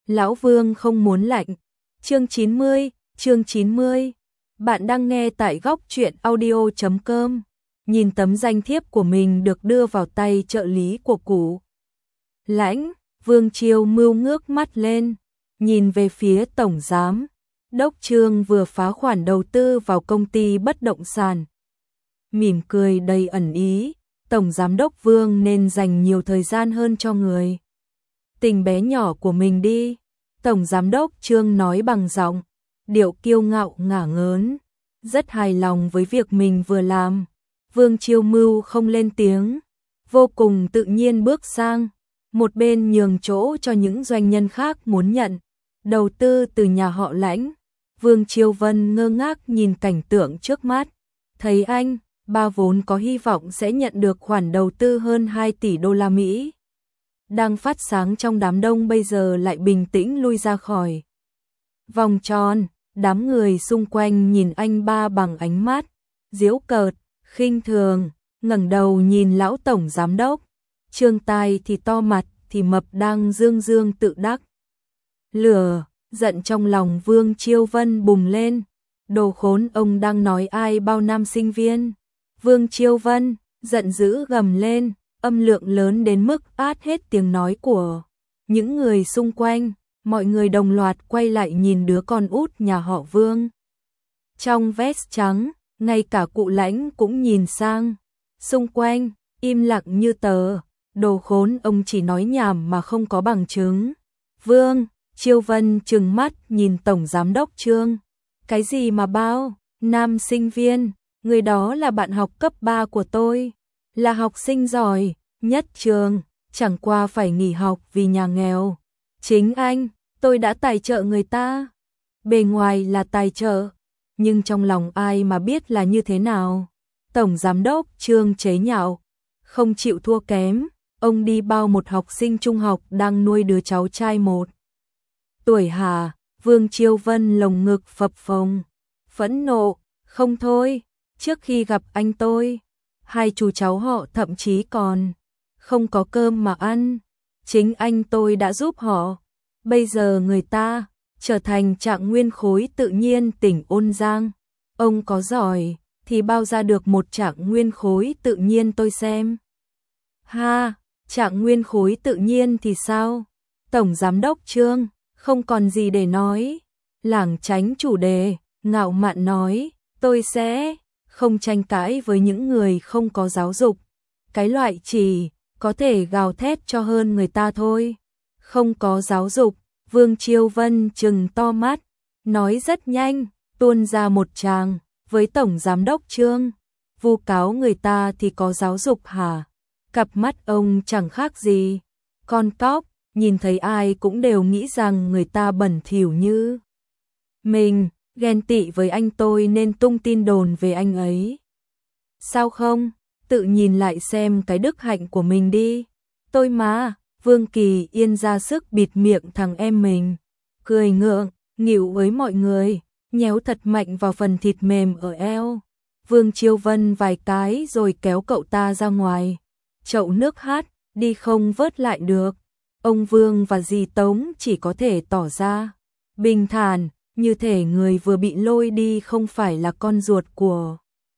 Lão Vương không muốn lạnh. Chương 90. Bạn đang nghe tại góc truyện audio.com. Nhìn tấm danh thiếp của mình được đưa vào tay trợ lý của Cụ Lãnh, Vương Chiêu Mưu ngước mắt lên, nhìn về phía tổng giám đốc Trương vừa phá khoản đầu tư vào công ty bất động sản. Mỉm cười đầy ẩn ý, tổng giám đốc Vương nên dành nhiều thời gian hơn cho người tình bé nhỏ của mình đi. Tổng giám đốc Trương nói bằng giọng điệu kiêu ngạo ngả ngớn, rất hài lòng với việc mình vừa làm. Vương Chiêu Mưu không lên tiếng, vô cùng tự nhiên bước sang một bên nhường chỗ cho những doanh nhân khác muốn nhận đầu tư từ nhà họ Lãnh. Vương Chiêu Vân ngơ ngác nhìn cảnh tượng trước mắt, thấy anh ba vốn có hy vọng sẽ nhận được khoản đầu tư hơn 2 tỷ đô la Mỹ đang phát sáng trong đám đông bây giờ lại bình tĩnh lui ra khỏi vòng tròn. Đám người xung quanh nhìn anh ba bằng ánh mắt giễu cợt, khinh thường, ngẩng đầu nhìn lão tổng giám đốc Trương, tai thì to mặt thì mập đang dương dương tự đắc. Lửa giận trong lòng Vương Chiêu Vân bùng lên. Đồ khốn, ông đang nói ai bao nam sinh viên? Vương Chiêu Vân giận dữ gầm lên, âm lượng lớn đến mức át hết tiếng nói của những người xung quanh. Mọi người đồng loạt quay lại nhìn đứa con út nhà họ Vương trong vest trắng, ngay cả Cụ Lãnh cũng nhìn sang. Xung quanh im lặng như tờ. Đồ khốn, ông chỉ nói nhảm mà không có bằng chứng. Vương Chiêu Vân trừng mắt nhìn tổng giám đốc Trương. Cái gì mà bao nam sinh viên? Người đó là bạn học cấp 3 của tôi, là học sinh giỏi nhất trường, chẳng qua phải nghỉ học vì nhà nghèo. Chính anh, tôi đã tài trợ người ta. Bề ngoài là tài trợ, nhưng trong lòng ai mà biết là như thế nào. Tổng giám đốc Trương chế nhạo, không chịu thua kém. Ông đi bao một học sinh trung học đang nuôi đứa cháu trai 1 tuổi hả? Vương Chiêu Vân lồng ngực phập phồng, phẫn nộ không thôi. Trước khi gặp anh tôi, hai chú cháu họ thậm chí còn không có cơm mà ăn. Chính anh tôi đã giúp họ. Bây giờ người ta trở thành trạng nguyên khối tự nhiên tỉnh Ôn Giang. Ông có giỏi thì bao ra được một trạng nguyên khối tự nhiên tôi xem. Ha, trạng nguyên khối tự nhiên thì sao? Tổng giám đốc Trương không còn gì để nói, lảng tránh chủ đề, ngạo mạn nói, tôi sẽ không tranh cãi với những người không có giáo dục. Cái loại chỉ có thể gào thét cho hơn người ta thôi. Không có giáo dục. Vương Chiêu Vân trừng to mắt, nói rất nhanh, tuôn ra một tràng với tổng giám đốc Trương. Vu cáo người ta thì có giáo dục hả? Cặp mắt ông chẳng khác gì con cóc, nhìn thấy ai cũng đều nghĩ rằng người ta bẩn thỉu như mình, ghen tị với anh tôi nên tung tin đồn về anh ấy. Sao không, tự nhìn lại xem cái đức hạnh của mình đi. Tôi mà. Vương Kỳ Yên ra sức bịt miệng thằng em mình, cười ngượng nghịu với mọi người, nhéo thật mạnh vào phần thịt mềm ở eo Vương Chiêu Vân vài cái rồi kéo cậu ta ra ngoài. Chậu nước hát đi không vớt lại được. Ông Vương và dì Tống chỉ có thể tỏ ra bình thản, như thể người vừa bị lôi đi không phải là con ruột của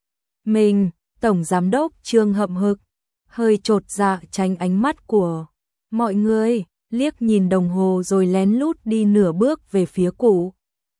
mình. Tổng giám đốc Trương hậm hực, hơi chột dạ tránh ánh mắt của mọi người, liếc nhìn đồng hồ rồi lén lút đi nửa bước về phía Cụ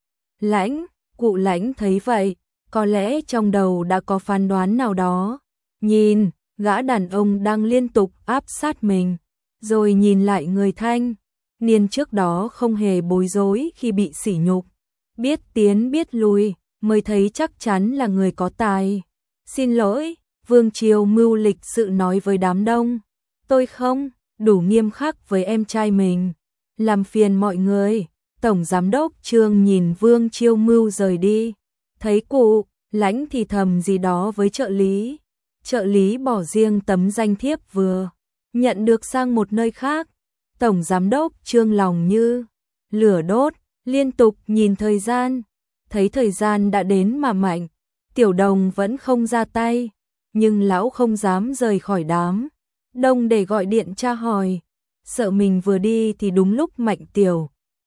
Lãnh. Cụ Lãnh thấy vậy, có lẽ trong đầu đã có phán đoán nào đó. Nhìn gã đàn ông đang liên tục áp sát mình, rồi nhìn lại người thanh niên trước đó không hề bối rối khi bị sỉ nhục, biết tiến biết lùi, mới thấy chắc chắn là người có tài. Xin lỗi, Vương Chiêu Mưu lịch sự nói với đám đông. Tôi không đủ nghiêm khắc với em trai mình, làm phiền mọi người. Tổng giám đốc Trương nhìn Vương Chiêu Mưu rời đi, thấy Cụ Lãnh thì thầm gì đó với trợ lý. Trợ lý bỏ riêng tấm danh thiếp vừa nhận được sang một nơi khác. Tổng giám đốc Trương lòng như lửa đốt, liên tục nhìn thời gian, thấy thời gian đã đến mà Mạnh Tiểu Đồng vẫn không ra tay, nhưng lão không dám rời khỏi đám đông để gọi điện tra hỏi, sợ mình vừa đi thì đúng lúc Mạnh Tiểu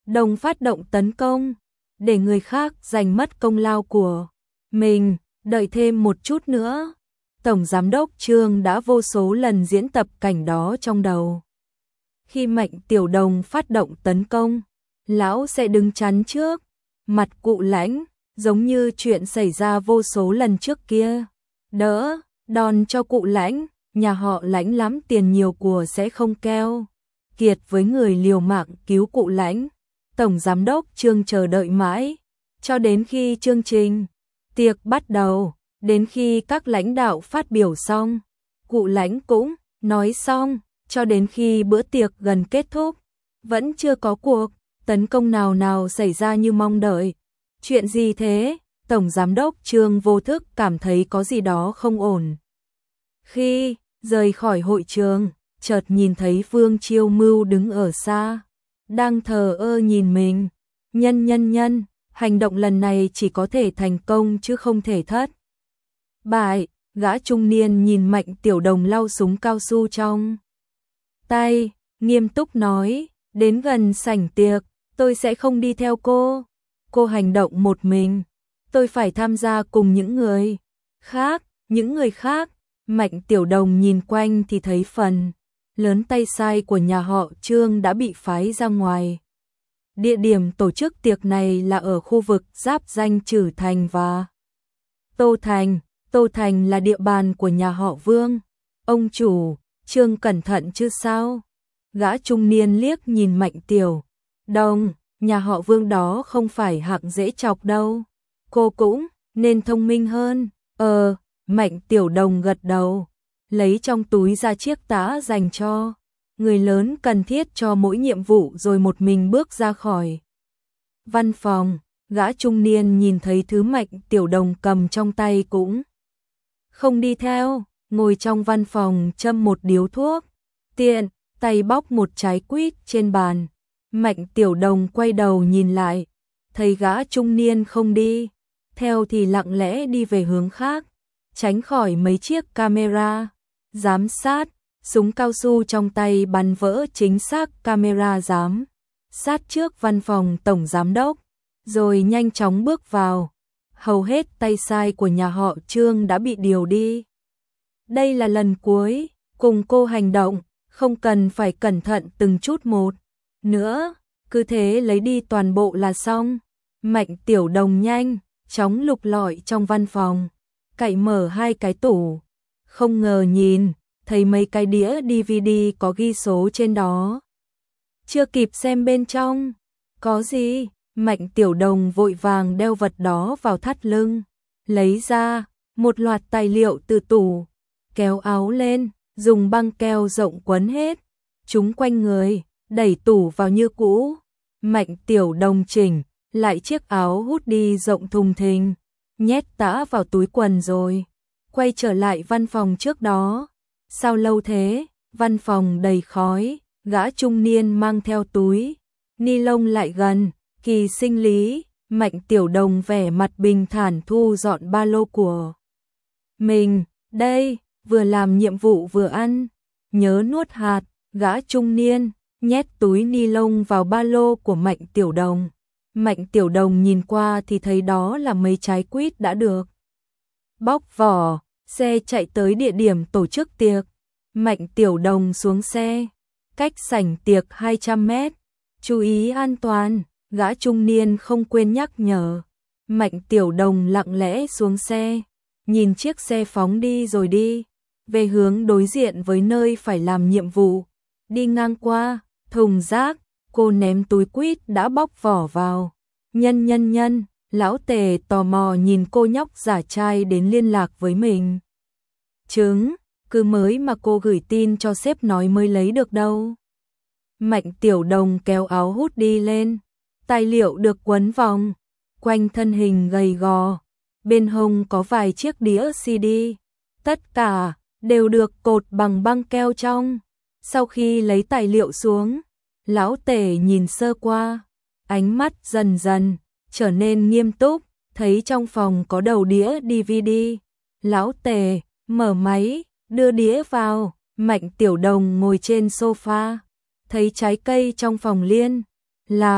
Đồng phát động tấn công, để người khác giành mất công lao của mình, đợi thêm một chút nữa. Tổng giám đốc Trương đã vô số lần diễn tập cảnh đó trong đầu. Khi Mạnh Tiểu Đồng phát động tấn công, lão sẽ đứng chắn trước mặt Cụ Lãnh, giống như chuyện xảy ra vô số lần trước kia. Đỡ đòn cho Cụ Lãnh, nhà họ Lãnh lắm tiền nhiều của sẽ không keo kiệt với người liều mạng cứu Cụ Lãnh. Tổng giám đốc Trương chờ đợi mãi, cho đến khi chương trình tiệc bắt đầu, đến khi các lãnh đạo phát biểu xong, Cụ Lãnh cũng nói xong, cho đến khi bữa tiệc gần kết thúc, vẫn chưa có cuộc tấn công nào xảy ra như mong đợi. Chuyện gì thế? Tổng giám đốc Trương vô thức cảm thấy có gì đó không ổn. Khi rời khỏi hội trường, chợt nhìn thấy Vương Chiêu Mưu đứng ở xa, đang thờ ơ nhìn mình. Nhân, hành động lần này chỉ có thể thành công chứ không thể thất bại. Gã trung niên nhìn Mạnh Tiểu Đồng lau súng cao su trong tay, nghiêm túc nói, đến gần sảnh tiệc, tôi sẽ không đi theo cô. Cô hành động một mình, tôi phải tham gia cùng những người khác. Mạnh Tiểu Đồng nhìn quanh thì thấy phần lớn tay sai của nhà họ Trương đã bị phái ra ngoài. Địa điểm tổ chức tiệc này là ở khu vực giáp ranh Trử Thành và Tô Thành. Tô Thành là địa bàn của nhà họ Vương. Ông chủ, Trương cẩn thận chứ sao? Gã trung niên liếc nhìn Mạnh Tiểu Đồng, nhà họ Vương đó không phải hạng dễ chọc đâu. Cô cũng nên thông minh hơn. Mạnh Tiểu Đồng gật đầu, lấy trong túi ra chiếc tã dành cho người lớn cần thiết cho mỗi nhiệm vụ rồi một mình bước ra khỏi văn phòng. Gã trung niên nhìn thấy thứ Mạnh Tiểu Đồng cầm trong tay cũng không đi theo, ngồi trong văn phòng châm một điếu thuốc, tiện tay bóc một trái quýt trên bàn. Mạnh Tiểu Đồng quay đầu nhìn lại, thấy gã trung niên không đi theo thì lặng lẽ đi về hướng khác, tránh khỏi mấy chiếc camera giám sát. Súng cao su trong tay bắn vỡ chính xác camera giám sát trước văn phòng tổng giám đốc, rồi nhanh chóng bước vào. Hầu hết tay sai của nhà họ Trương đã bị điều đi. Đây là lần cuối cùng cô hành động, không cần phải cẩn thận từng chút một nữa, cứ thế lấy đi toàn bộ là xong. Mạnh Tiểu Đồng nhanh chóng lục lọi trong văn phòng, cậy mở hai cái tủ, không ngờ nhìn thấy mấy cái đĩa DVD có ghi số trên đó. Chưa kịp xem bên trong có gì, Mạnh Tiểu Đồng vội vàng đeo vật đó vào thắt lưng, lấy ra một loạt tài liệu từ tủ, kéo áo lên, dùng băng keo rộng quấn hết chúng quanh người, đẩy tủ vào như cũ. Mạnh Tiểu Đồng chỉnh lại chiếc áo hoodie rộng thùng thình, nhét tã vào túi quần rồi quay trở lại văn phòng trước đó. Sao lâu thế? Văn phòng đầy khói, gã trung niên mang theo túi ni lông lại gần. Kỳ sinh lý, Mạnh Tiểu Đồng vẻ mặt bình thản thu dọn ba lô của mình. Đây, vừa làm nhiệm vụ vừa ăn, nhớ nuốt hạt. Gã trung niên nhét túi ni lông vào ba lô của Mạnh Tiểu Đồng. Mạnh Tiểu Đồng nhìn qua thì thấy đó là mấy trái quýt đã được bóc vỏ. Xe chạy tới địa điểm tổ chức tiệc. Mạnh Tiểu Đồng xuống xe, cách sảnh tiệc 200 mét. Chú ý an toàn, gã trung niên không quên nhắc nhở. Mạnh Tiểu Đồng lặng lẽ xuống xe, nhìn chiếc xe phóng đi rồi đi về hướng đối diện với nơi phải làm nhiệm vụ. Đi ngang qua thùng rác, cô ném túi quýt đã bóc vỏ vào. Nhân, lão Tề tò mò nhìn cô nhóc giả trai đến liên lạc với mình. Cứ mới mà cô gửi tin cho sếp nói mới lấy được đâu. Mạnh Tiểu Đồng kéo áo hút đi lên, tài liệu được quấn vòng quanh thân hình gầy gò, bên hông có vài chiếc đĩa CD, tất cả đều được cột bằng băng keo trong. Sau khi lấy tài liệu xuống, lão Tề nhìn sơ qua, ánh mắt dần dần trở nên nghiêm túc, thấy trong phòng có đầu đĩa DVD. Lão Tề mở máy, đưa đĩa vào. Mạnh Tiểu Đồng ngồi trên sofa, thấy trái cây trong phòng liên lạc,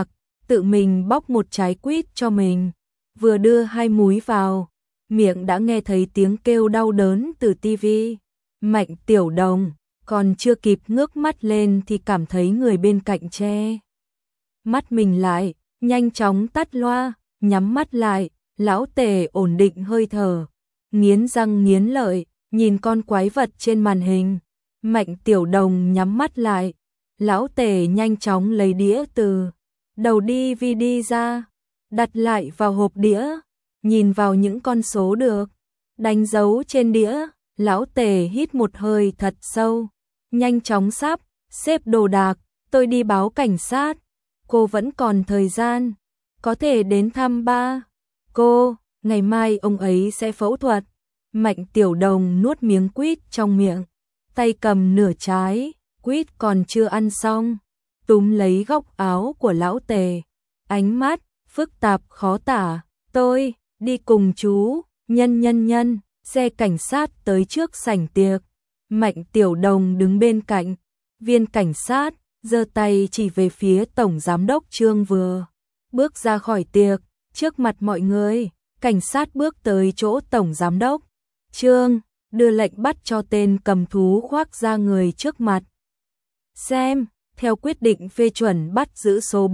tự mình bóc một trái quýt cho mình, vừa đưa 2 múi vào, miệng đã nghe thấy tiếng kêu đau đớn từ tivi. Mạnh Tiểu Đồng còn chưa kịp ngước mắt lên thì cảm thấy người bên cạnh che mắt mình lại, nhanh chóng tắt loa, nhắm mắt lại, lão Tề ổn định hơi thở, nghiến răng nghiến lợi, nhìn con quái vật trên màn hình. Mạnh Tiểu Đồng nhắm mắt lại, lão Tề nhanh chóng lấy đĩa từ đầu DVD ra, đặt lại vào hộp đĩa, nhìn vào những con số được đánh dấu trên đĩa, lão Tề hít một hơi thật sâu, nhanh chóng sắp xếp đồ đạc, tôi đi báo cảnh sát, cô vẫn còn thời gian, có thể đến thăm ba cô, ngày mai ông ấy sẽ phẫu thuật. Mạnh Tiểu Đồng nuốt miếng quýt trong miệng, tay cầm nửa trái, quýt còn chưa ăn xong, túm lấy góc áo của lão Tề, ánh mắt phức tạp khó tả, tôi đi cùng chú, nhân, xe cảnh sát tới trước sảnh tiệc. Mạnh Tiểu Đồng đứng bên cạnh, viên cảnh sát, giơ tay chỉ về phía Tổng Giám đốc Trương vừa bước ra khỏi tiệc, trước mặt mọi người, cảnh sát bước tới chỗ Tổng Giám đốc Trương, đưa lệnh bắt cho tên cầm thú khoác ra người trước mặt. Xem, theo quyết định phê chuẩn bắt giữ số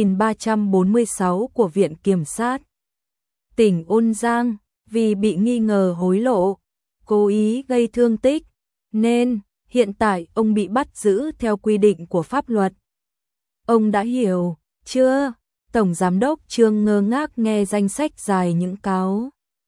4346 của Viện Kiểm sát tỉnh Ôn Giang, vì bị nghi ngờ hối lộ, cố ý gây thương tích, nên hiện tại ông bị bắt giữ theo quy định của pháp luật. Ông đã hiểu, chưa? Tổng Giám đốc Trương ngơ ngác nghe danh sách dài những cáo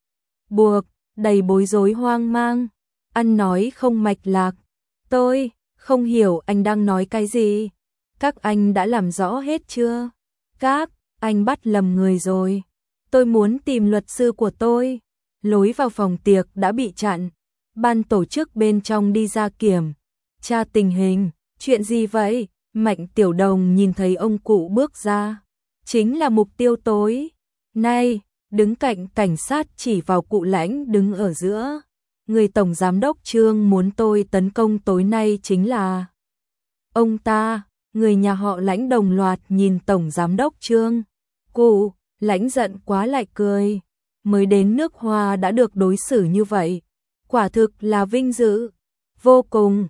buộc, đầy bối rối hoang mang, ăn nói không mạch lạc. Tôi không hiểu anh đang nói cái gì. Các anh đã làm rõ hết chưa? Các anh bắt lầm người rồi. Tôi muốn tìm luật sư của tôi. Lối vào phòng tiệc đã bị chặn. Ban tổ chức bên trong đi ra kiểm tra tình hình. Chuyện gì vậy? Mạnh Tiểu Đồng nhìn thấy ông cụ bước ra, chính là mục tiêu tối nay. Đứng cạnh cảnh sát chỉ vào cụ Lãnh đứng ở giữa. Người Tổng Giám đốc Trương muốn tôi tấn công tối nay chính là ông ta. Người nhà họ Lãnh đồng loạt nhìn Tổng Giám đốc Trương. Cụ Lãnh giận quá lại cười. Mới đến nước Hoa đã được đối xử như vậy, quả thực là vinh dự vô cùng.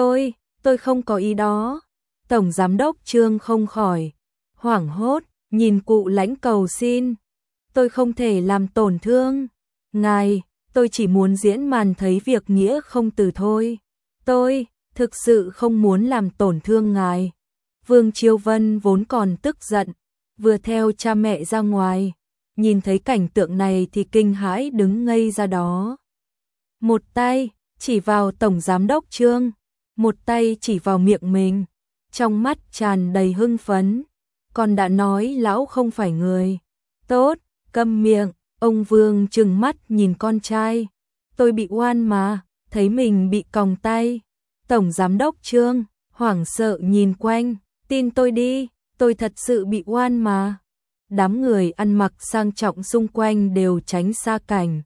Tôi không có ý đó. Tổng Giám đốc Trương không khỏi hoảng hốt, nhìn cụ Lãnh cầu xin. Tôi không thể làm tổn thương ngài, tôi chỉ muốn diễn màn thấy việc nghĩa không từ thôi. Tôi thực sự không muốn làm tổn thương ngài. Vương Chiêu Vân vốn còn tức giận, vừa theo cha mẹ ra ngoài, nhìn thấy cảnh tượng này thì kinh hãi đứng ngây ra đó. Một tay chỉ vào Tổng Giám đốc Trương, một tay chỉ vào miệng mình, trong mắt tràn đầy hưng phấn. Còn đã nói lão không phải người tốt, câm miệng. Ông Vương trừng mắt nhìn con trai. Tôi bị oan mà, thấy mình bị còng tay. Tổng Giám đốc Trương hoảng sợ nhìn quanh, tin tôi đi, tôi thật sự bị oan mà. Đám người ăn mặc sang trọng xung quanh đều tránh xa cảnh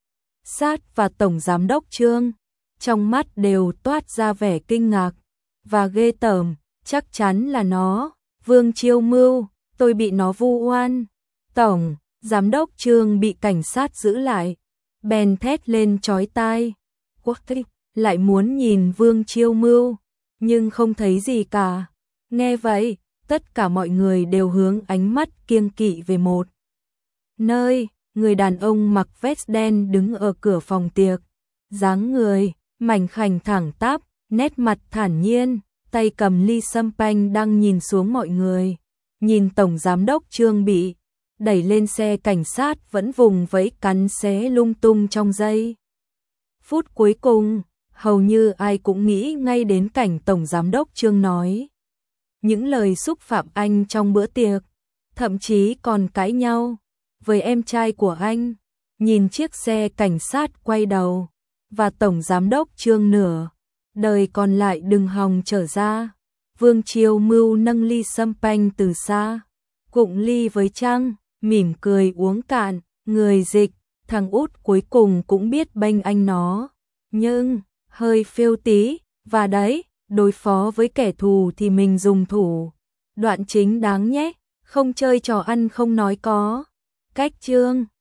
sát và Tổng Giám đốc Trương, trong mắt đều toát ra vẻ kinh ngạc và ghê tởm. Chắc chắn là nó, Vương Chiêu Mưu, tôi bị nó vu oan. Tổng Giám đốc Trương bị cảnh sát giữ lại, bèn thét lên chói tai. Lại muốn nhìn Vương Chiêu Mưu, nhưng không thấy gì cả. Nghe vậy, tất cả mọi người đều hướng ánh mắt kiêng kỵ về một nơi. Người đàn ông mặc vest đen đứng ở cửa phòng tiệc, dáng người mảnh khảnh thẳng tắp, nét mặt thản nhiên, tay cầm ly sâm panh đang nhìn xuống mọi người. Nhìn Tổng Giám đốc Trương bị đẩy lên xe cảnh sát vẫn vùng vẫy cắn xé lung tung trong giây phút cuối cùng, hầu như ai cũng nghĩ ngay đến cảnh Tổng Giám đốc Trương nói những lời xúc phạm anh trong bữa tiệc, thậm chí còn cãi nhau với em trai của anh. Nhìn chiếc xe cảnh sát quay đầu, và Tổng Giám đốc Trương nửa đời còn lại đừng hòng trở ra. Vương Chiêu Mưu nâng ly sâm panh từ xa, cụng ly với Trăng, mỉm cười uống cạn. Người Dịch, thằng út cuối cùng cũng biết bênh anh nó, nhưng hơi phêu tí, và đấy, đối phó với kẻ thù thì mình dùng thủ đoạn chính đáng nhé. Không chơi trò ăn không nói có. Cách chương